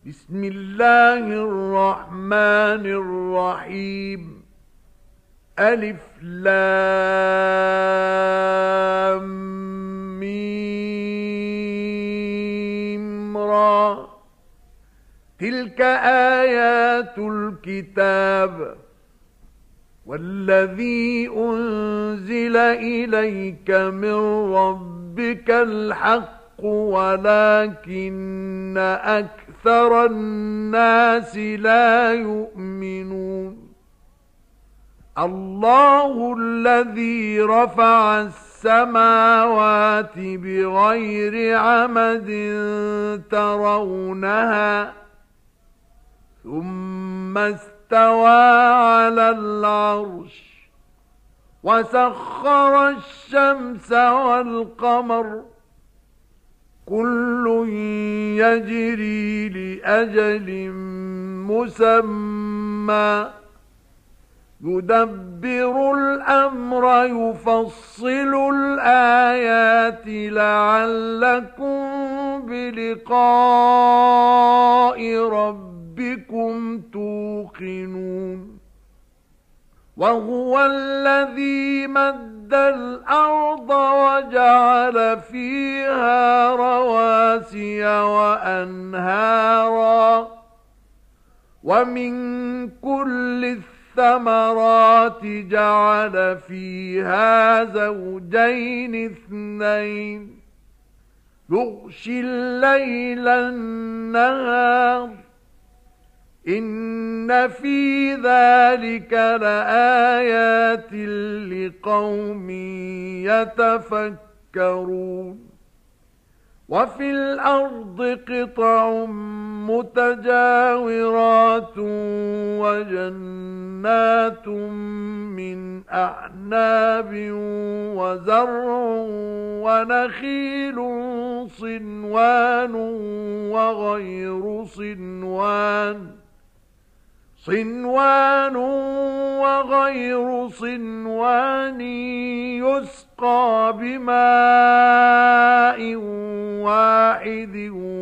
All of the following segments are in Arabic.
بسم الله الرحمن الرحيم. ألف لام ميم را. تلك آيات الكتاب والذي أنزل إليك من ربك الحق ولكن أكثر الناس لا يؤمنون. الله الذي رفع السماوات بغير عمد ترونها ثم استوى على العرش وسخر الشمس والقمر كل يجري لأجل مسمى يدبر الأمر يفصل الآيات لعلكم بلقاء ربكم توقنون. وهو الذي مد الأرض وجعل فيها رواسي وأنهارا ومن كل الثمرات جعل فيها زوجين اثنين يغشي الليل النهار إن في ذلك لآيات لقوم يتفكرون. وفي الأرض قطع متجاورات وجنات من أعناب وزرع ونخيل صنوان وغير صنوان يسقى بماء واحد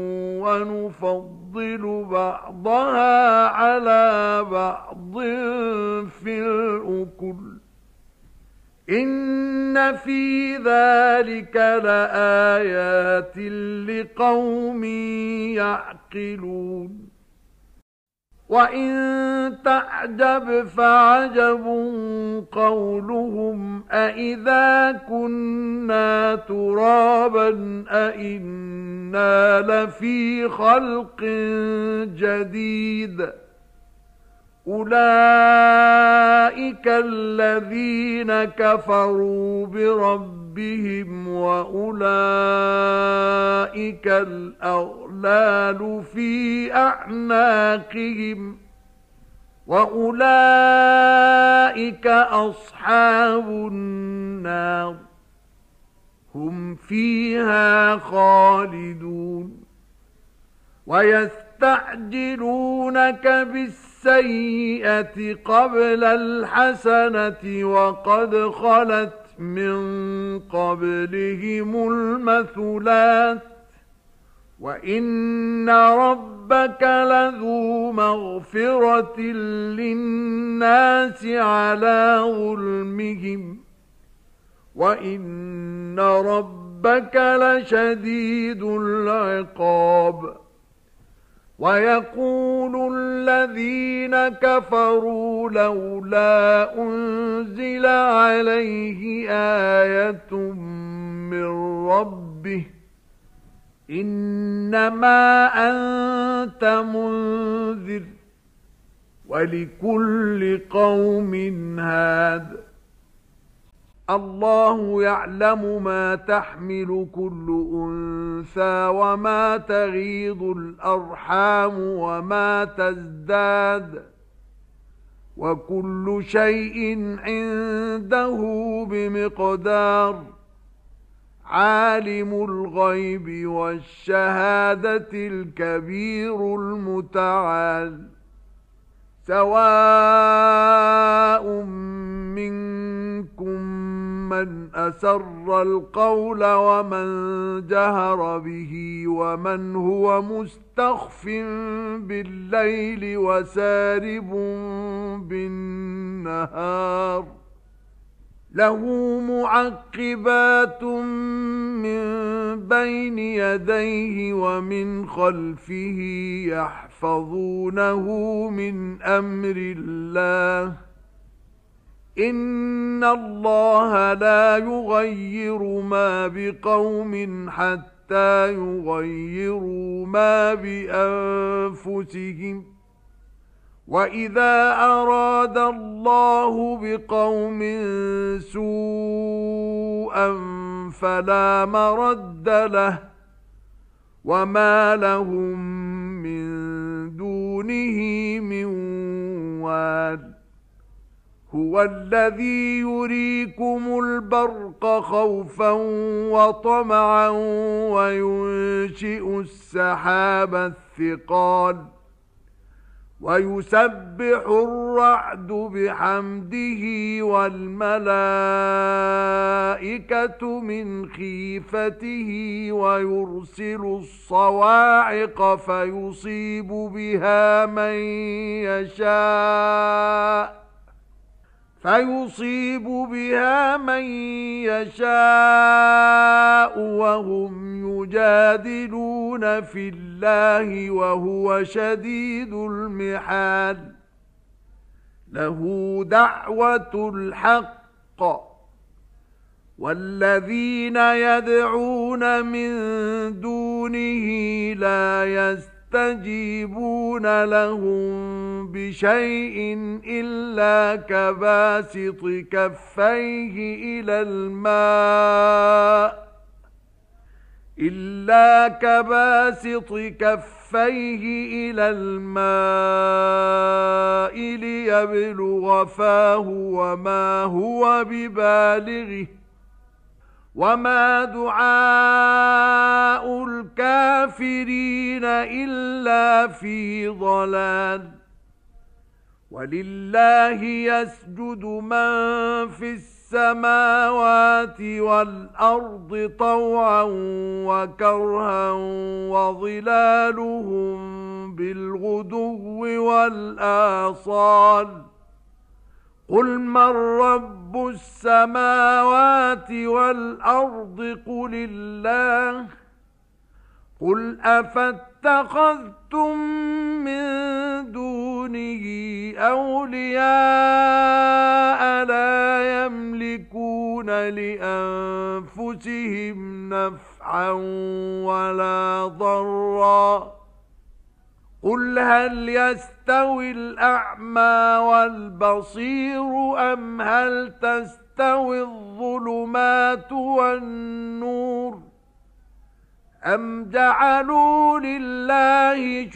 ونفضل بعضها على بعض في الأكل إن في ذلك لآيات لقوم يعقلون. وإن تعجب فعجب قولهم أإذا كنا ترابا أإنا لفي خلق جديد أولئك الذين كفروا بربهم وأولئك الأغلال في أعناقهم وأولئك أصحاب النار هم فيها خالدون. ويستعجلونك بالسيئة قبل الحسنة وقد خلت من قبلهم المثلات وإن ربك لذو مغفرة للناس على ظلمهم وإن ربك لشديد العقاب. ويقول الذين كفروا لولا أنزل عليه آية من ربه إنما أنت منذر ولكل قوم هاد. الله يعلم ما تحمل كل أنثى وما تغيض الأرحام وما تزداد وكل شيء عنده بمقدار. عالم الغيب والشهادة الكبير المتعال. سواء منكم من أسر القول ومن جهر به ومن هو مستخف بالليل وسارب بالنهار له معقبات من بين يديه ومن خلفه يحفظونه من أمر الله إن الله لا يغير ما بقوم حتى يغيروا ما بأنفسهم وَإِذَا أَرَادَ اللَّهُ بِقَوْمٍ سُوءًا فَلَا مَرَدَّ لَهُ وَمَا لَهُم مِّن دُونِهِ مِن وَالٍ هُوَ الَّذِي يُرِيكُمُ الْبَرْقَ خَوْفًا وَطَمَعًا وَيُنشِئُ السَّحَابَ الثِّقَالَ وَيُسَبِّحُ الرَّعْدُ بِحَمْدِهِ وَالْمَلَائِكَةُ مِنْ خِيفَتِهِ وَيُرْسِلُ الصَّوَاعِقَ فَيُصِيبُ بها من يشاء وهم يجادلون في الله وهو شديد المحال له دعوة الحق والذين يدعون من دونه لا يستجيبون لهم بشيء إلا كباسط كفيه إلى الماء ليبلغ فاه وما هو ببالغه وما دعاء الكافرين إلا في ضلال ولله يسجد من في السماوات والأرض طوعا وكرها وظلالهم بالغدو والآصال قل من رب السماوات والأرض قل الله قل أفاتخذتم من دونه أولياء لا يملكون لأنفسهم نفعا ولا ضرا قل هل يستوي الأعمى والبصير أم هل تستوي الظلمات والنور أم جعلوا لله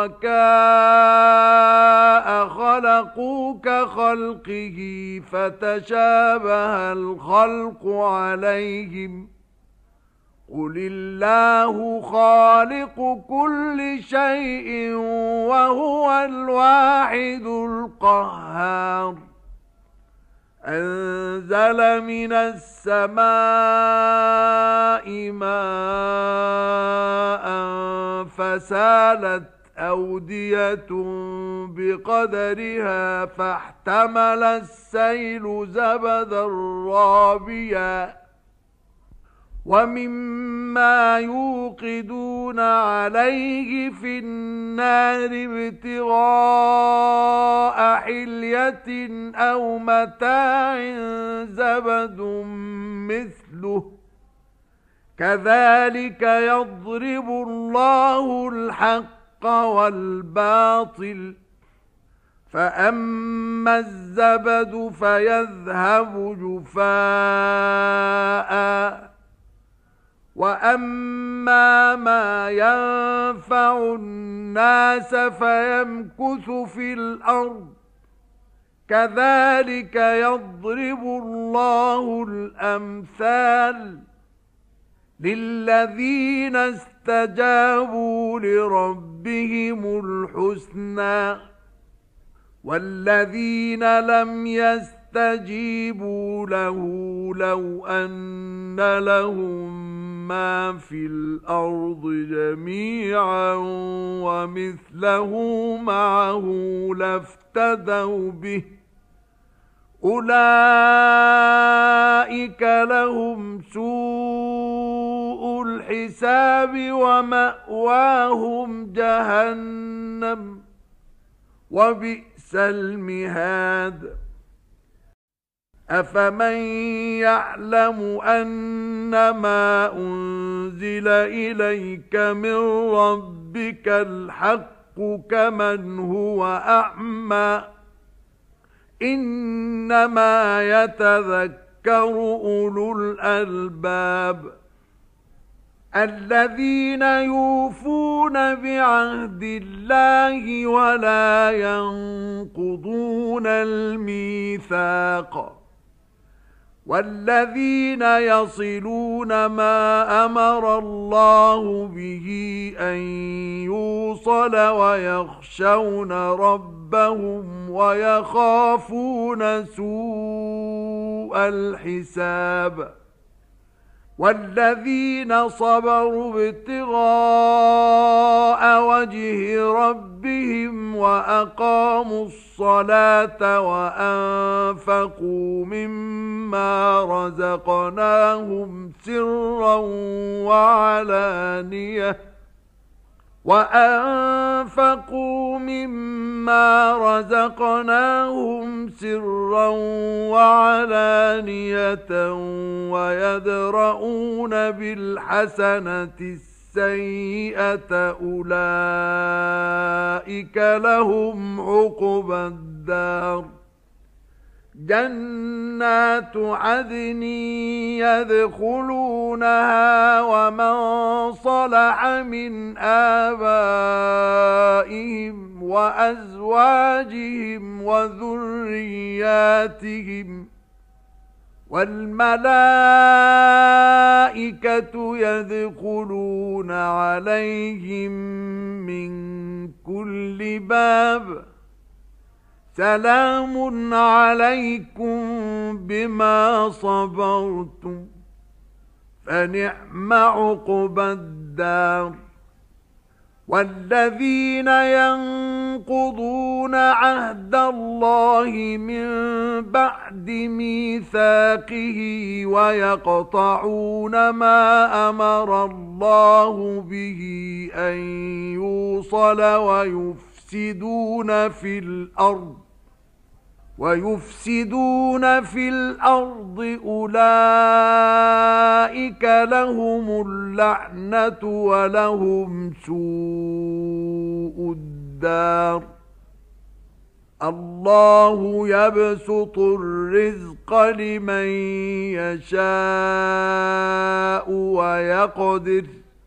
شركاء خلقوا كخلقه فتشابه الخلق عليهم قل الله خالق كل شيء وهو الواحد القهار أنزل من السماء ماء فسالت أودية بقدرها فاحتمل السيل زبدا رابيا ومما يوقدون عليه في النار ابتغاء حلية أو متاع زبد مثله كذلك يضرب الله الحق والباطل فأما الزبد فيذهب جفاء وأما ما ينفع الناس فيمكث في الأرض كذلك يضرب الله الأمثال للذين استجابوا لربهم الحسنى والذين لم يستجيبوا يستجيبوا له لو أن لهم ما في الأرض جميعا ومثله معه لافتدوا به أولئك لهم سوء الحساب ومأواهم جهنم وبئس المهاد أفمن يعلم أنما أنزل إليك من ربك الحق كمن هو أعمى إنما يتذكر أولو الألباب الذين يوفون بعهد الله ولا ينقضون الميثاق والذين يصلون ما أمر الله به أن يوصل ويخشون ربهم ويخافون سوء الحساب والذين صبروا ابتغاء وجه ربهم وأقاموا الصلاة وأنفقوا مما رزقناهم سرا وعلانية ويدرؤون بالحسنة السيئة أولئك لهم عقبى الدار جنات عدن يدخلونها ومن صلح من آبائهم وأزواجهم وذرياتهم والملائكة يدخلون عليهم من كل باب سلام عليكم بما صبرتم فنعم عقبى الدار والذين ينقضون عهد الله من بعد ميثاقه ويقطعون ما أمر الله به أن يوصل ويفسدون في الأرض أولئك لهم اللعنة ولهم سوء الدار الله يبسط الرزق لمن يشاء ويقدر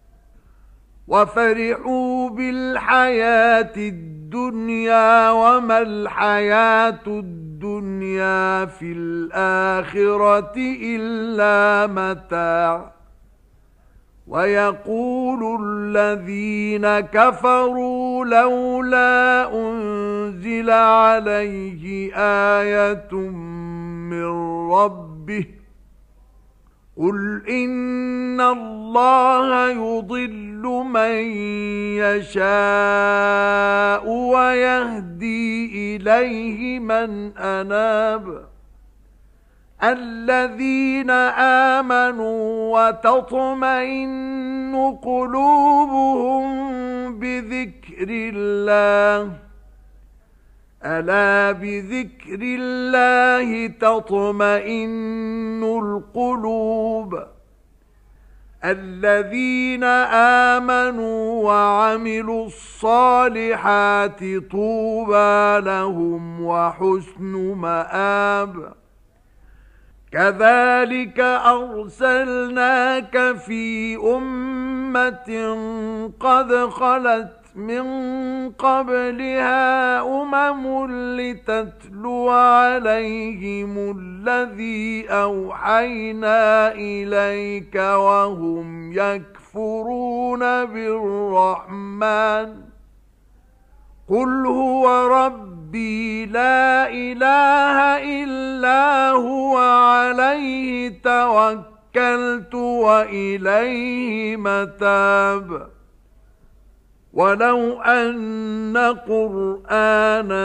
وفرحوا بالحياة الدنيا وما الحياة الدنيا في الآخرة إلا متاع ويقول الذين كفروا لولا أنزل عليه آية من ربه قل إن الله يضل من يشاء ويهدي إليه من أناب الذين آمنوا وتطمئن قلوبهم بذكر الله ألا بذكر الله تطمئن القلوب الذين آمنوا وعملوا الصالحات طوبى لهم وحسن مآب كذلك أرسلناك في أمة قد خلت من قبلها لتتلو عليهم الذي أوحينا إليك وهم يكفرون بالرحمن قل هو ربي لا إله إلا هو عليه توكلت وإليه متاب ولو أن قرآنا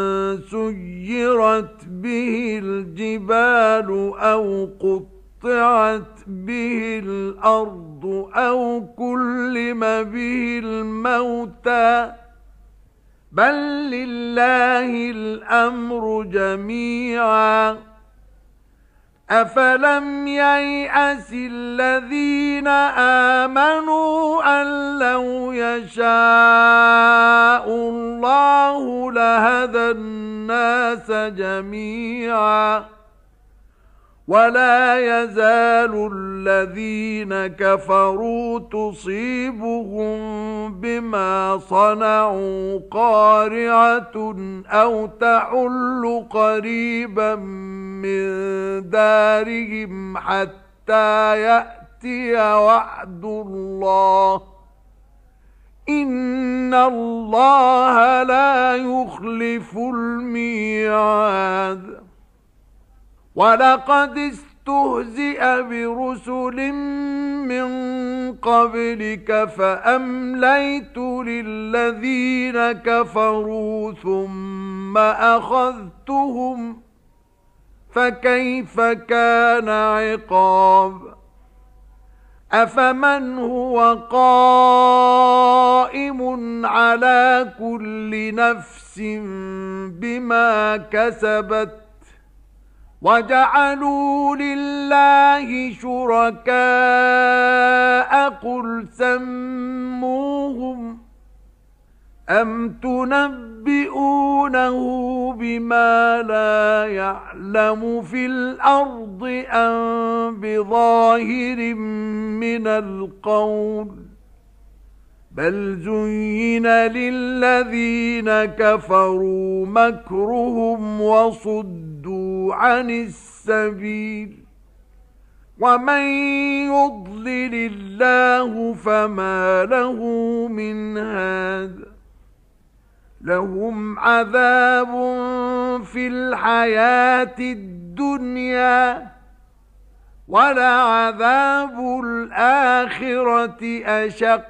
سيرت به الجبال أو قطعت به الأرض أو كلم به الموتى بل لله الأمر جميعا أفلم ييأس الذين آمنوا أن لو يشاء الله لهدى الناس جميعا ولا يزال الذين كفروا تصيبهم بما صنعوا قارعة أو تحل قريبا من دارهم حتى يأتي وعد الله إن الله لا يخلف الميعاد ولقد استهزئ برسل من قبلك فأمليت للذين كفروا ثم أخذتهم فكيف كان عقاب أفمن هو قائم على كل نفس بما كسبت وجعلوا لله شركاء قل سموهم أم تنبئونه بما لا يعلم في الأرض أم بظاهر من القول بل زين للذين كفروا مكرهم وصدوا عن السبيل ومن يضلل الله فما له من هاد لهم عذاب في الحياة الدنيا ولعذاب الآخرة أشق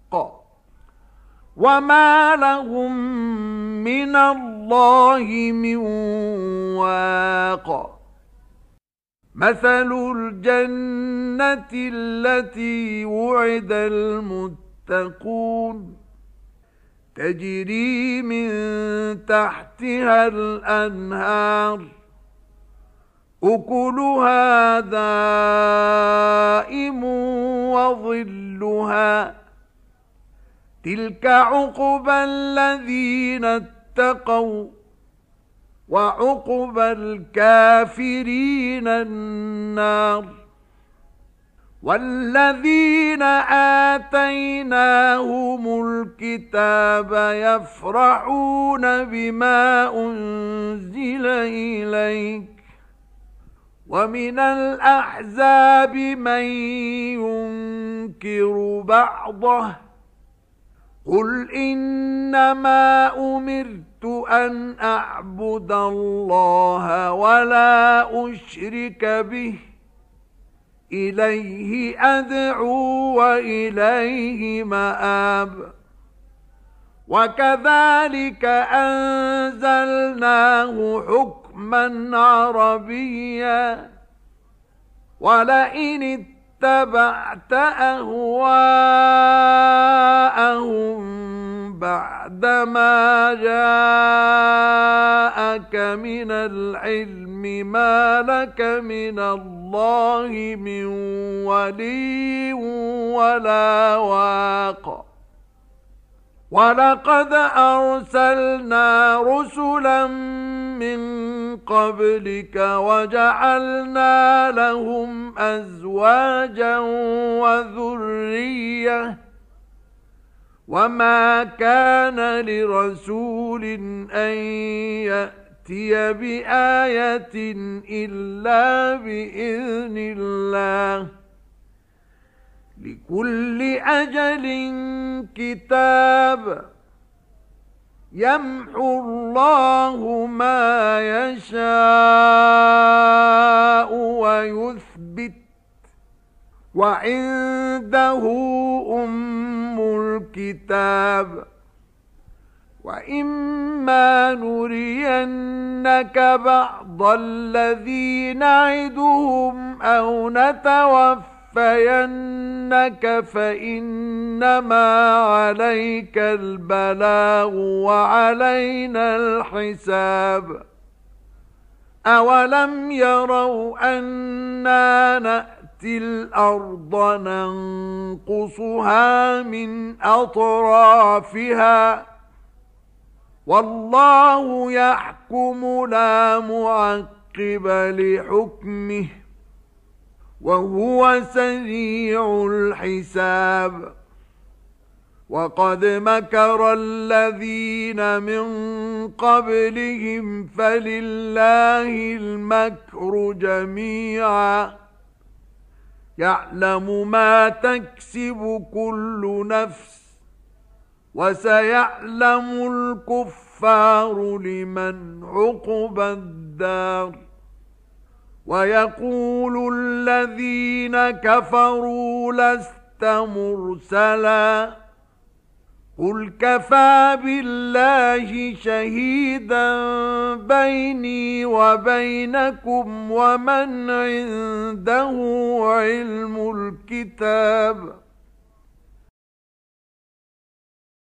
وما لهم من الله من واق مثل الجنة التي وعد المتقون تجري من تحتها الأنهار أكلها دائم وظلها تلك عقبى الذين اتقوا وعقبى الكافرين النار والذين آتيناهم الكتاب يفرحون بما أنزل إليك ومن الأحزاب من ينكر بعضه قل إنما أمرت أن أعبد الله ولا أشرك به إليه أدعو وإليه مآب وكذلك أنزلناه حكما عربيا ولئن اتبعت أهواءهم بعدما جاءك من العلم ما لك من الله من ولي ولا واق ولقد أرسلنا رسلا من قبلك وجعلنا لهم أزواجا وذرية وما كان لرسول أن يأتي بآية إلا بإذن الله لكل أجل كتاب يمحو الله ما يشاء ويثبت وعنده أم الكتاب وإما نرينك بعض الذي نعدهم أو نتوفينك فإنما عليك البلاغ وعلينا الحساب أولم يروا أنا نأتي الأرض ننقصها من أطرافها والله يحكم لا معقب لحكمه وهو سريع الحساب وقد مكر الذين من قبلهم فلله المكر جميعا يعلم ما تكسب كل نفس وسيعلم الكفار لمن عقبى الدار ويقول الذين كفروا لست مرسلا قل كفى بالله شهيدا بيني وبينكم ومن عنده علم الكتاب